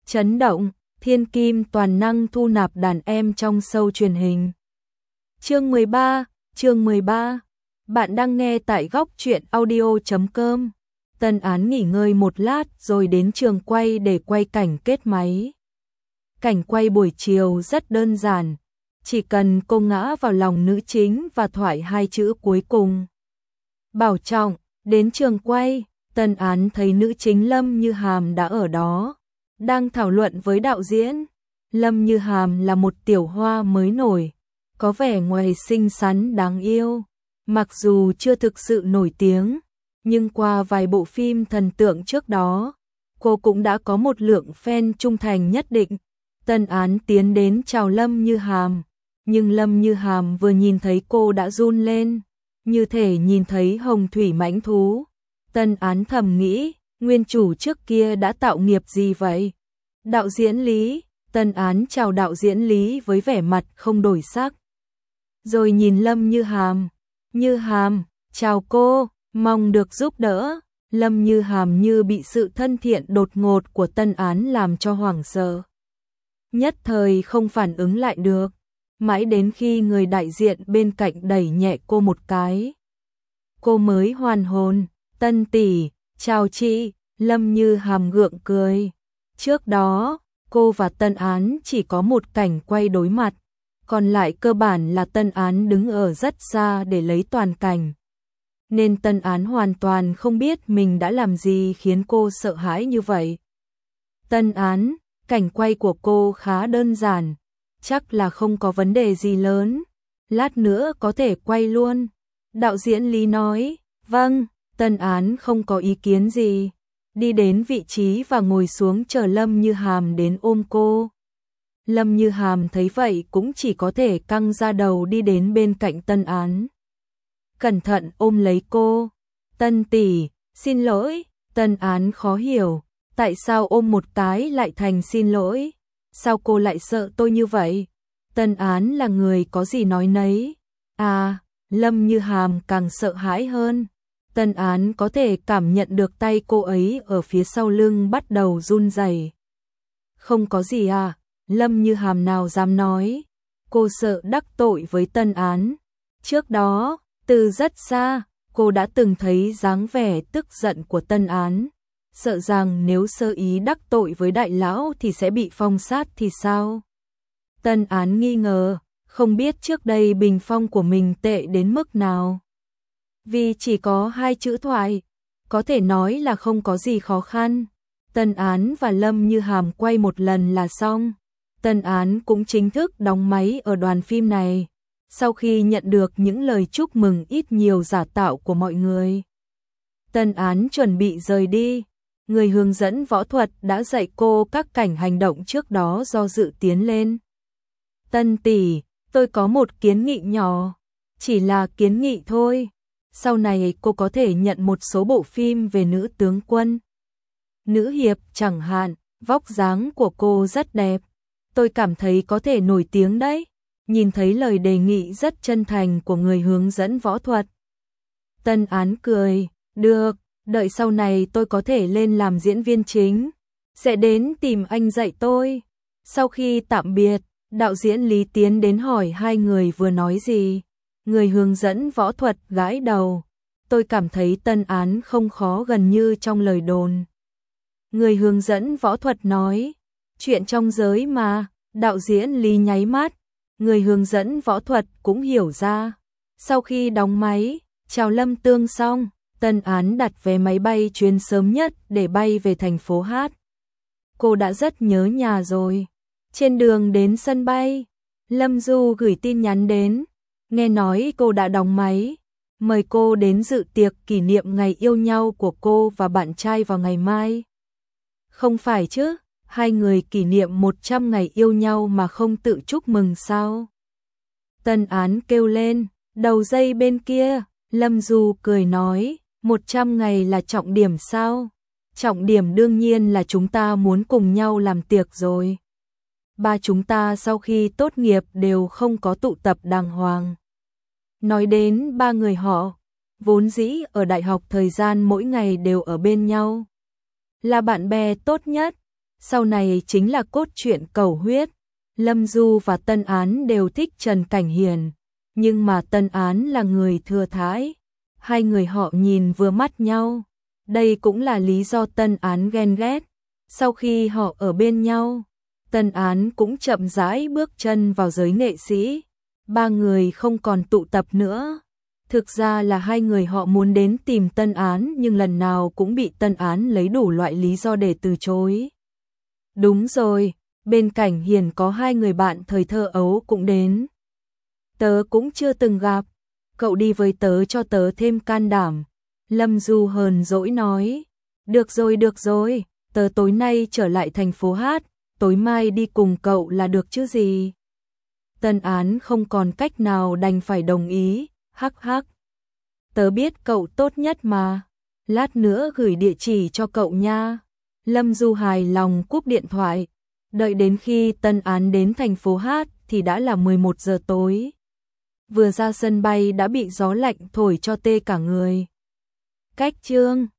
Chấn động, thiên kim toàn năng thu nạp đàn em trong show truyền hình. Chương 13. Bạn đang nghe tại góc truyện audio.com. Tân Án nghỉ ngơi một lát rồi đến trường quay để quay cảnh kết máy. Cảnh quay buổi chiều rất đơn giản, chỉ cần cô ngã vào lòng nữ chính và thoại hai chữ cuối cùng. Bảo trọng, đến trường quay, Tân Án thấy nữ chính Lâm Như Hàm đã ở đó, đang thảo luận với đạo diễn. Lâm Như Hàm là một tiểu hoa mới nổi, có vẻ ngoài xinh xắn đáng yêu. Mặc dù chưa thực sự nổi tiếng, nhưng qua vài bộ phim thần tượng trước đó, cô cũng đã có một lượng fan trung thành nhất định. Tân Án tiến đến chào Lâm Như Hàm, nhưng Lâm Như Hàm vừa nhìn thấy cô đã run lên, như thể nhìn thấy hồng thủy mãnh thú. Tân Án thầm nghĩ, nguyên chủ trước kia đã tạo nghiệp gì vậy? Đạo diễn Lý. Tân Án chào đạo diễn Lý với vẻ mặt không đổi sắc. Rồi nhìn Lâm Như Hàm. Như Hàm, chào cô, mong được giúp đỡ. Lâm Như Hàm như bị sự thân thiện đột ngột của Tân Án làm cho hoảng sợ. Nhất thời không phản ứng lại được, mãi đến khi người đại diện bên cạnh đẩy nhẹ cô một cái, cô mới hoàn hồn. Tân tỷ, chào chị. Lâm Như Hàm gượng cười. Trước đó, cô và Tân Án chỉ có một cảnh quay đối mặt, còn lại cơ bản là Tân Án đứng ở rất xa để lấy toàn cảnh. Nên Tân Án hoàn toàn không biết mình đã làm gì khiến cô sợ hãi như vậy. Tân Án, cảnh quay của cô khá đơn giản, chắc là không có vấn đề gì lớn, lát nữa có thể quay luôn. Đạo diễn Lý nói. Vâng. Tân Án không có ý kiến gì, đi đến vị trí và ngồi xuống chờ Lâm Như Hàm đến ôm cô. Lâm Như Hàm thấy vậy cũng chỉ có thể căng ra đầu đi đến bên cạnh Tân Án, cẩn thận ôm lấy cô. Tân tỷ, xin lỗi. Tân Án khó hiểu, tại sao ôm một cái lại thành xin lỗi? Sao cô lại sợ tôi như vậy? Tân Án là người có gì nói nấy. À, Lâm Như Hàm càng sợ hãi hơn. Tân Án có thể cảm nhận được tay cô ấy ở phía sau lưng bắt đầu run rẩy. Không có gì à? Lâm Như Hàm nào dám nói. Cô sợ đắc tội với Tân Án. Trước đó, từ rất xa, cô đã từng thấy dáng vẻ tức giận của Tân Án, sợ rằng nếu sơ ý đắc tội với đại lão thì sẽ bị phong sát thì sao? Tân Án nghi ngờ, không biết trước đây bình phong của mình tệ đến mức nào. Vì chỉ có hai chữ thoại, có thể nói là không có gì khó khăn. Tân Án và Lâm Như Hàm quay một lần là xong. Tân Án cũng chính thức đóng máy ở đoàn phim này, sau khi nhận được những lời chúc mừng ít nhiều giả tạo của mọi người. Tân Án chuẩn bị rời đi, người hướng dẫn võ thuật đã dạy cô các cảnh hành động trước đó do dự tiến lên. Tân tỷ, tôi có một kiến nghị nhỏ, chỉ là kiến nghị thôi. Sau này cô có thể nhận một số bộ phim về nữ tướng quân, nữ hiệp chẳng hạn, vóc dáng của cô rất đẹp. Tôi cảm thấy có thể nổi tiếng đấy. Nhìn thấy lời đề nghị rất chân thành của người hướng dẫn võ thuật, Tân Án cười. Được, đợi sau này tôi có thể lên làm diễn viên chính, sẽ đến tìm anh dạy tôi. Sau khi tạm biệt, đạo diễn Lý tiến đến hỏi hai người vừa nói gì. Người hướng dẫn võ thuật gãi đầu. Tôi cảm thấy Tân Án không khó gần như trong lời đồn. Người hướng dẫn võ thuật nói. Chuyện trong giới mà. Đạo diễn Lý nháy mắt. Người hướng dẫn võ thuật cũng hiểu ra. Sau khi đóng máy, chào Lâm Tương xong, Tân Án đặt vé máy bay chuyến sớm nhất để bay về thành phố Hát. Cô đã rất nhớ nhà rồi. Trên đường đến sân bay, Lâm Du gửi tin nhắn đến. Nghe nói cô đã đóng máy, mời cô đến dự tiệc kỷ niệm ngày yêu nhau của cô và bạn trai vào ngày mai. Không phải chứ, hai người kỷ niệm 100 ngày yêu nhau mà không tự chúc mừng sao? Tân Án kêu lên. Đầu dây bên kia, Lâm Du cười nói, 100 ngày là trọng điểm sao? Trọng điểm đương nhiên là chúng ta muốn cùng nhau làm tiệc rồi. Ba chúng ta sau khi tốt nghiệp đều không có tụ tập đàng hoàng. Nói đến ba người họ, vốn dĩ ở đại học thời gian mỗi ngày đều ở bên nhau, là bạn bè tốt nhất, Sau này chính là cốt truyện cầu huyết. Lâm Du và Tân Án đều thích Trần Cảnh Hiền, nhưng mà Tân Án là người thừa thãi. Hai người họ nhìn vừa mắt nhau. Đây cũng là lý do Tân Án ghen ghét. Sau khi họ ở bên nhau, Tân Án cũng chậm rãi bước chân vào giới nghệ sĩ. Ba người không còn tụ tập nữa. Thực ra là hai người họ muốn đến tìm Tân Án, nhưng lần nào cũng bị Tân Án lấy đủ loại lý do để từ chối. Đúng rồi, bên Cảnh Hiền có hai người bạn thời thơ ấu cũng đến. Tớ cũng chưa từng gặp, cậu đi với tớ cho tớ thêm can đảm. Lâm Du hờn dỗi nói. Được rồi, tớ tối nay trở lại thành phố hát, tối mai đi cùng cậu là được chứ gì. Tân Án không còn cách nào đành phải đồng ý, hắc hắc. Tớ biết cậu tốt nhất mà, lát nữa gửi địa chỉ cho cậu nha. Lâm Du hài lòng cúp điện thoại. Đợi đến khi Tân Án đến thành phố hát thì đã là 11 giờ tối. Vừa ra sân bay đã bị gió lạnh thổi cho tê cả người. Cách chương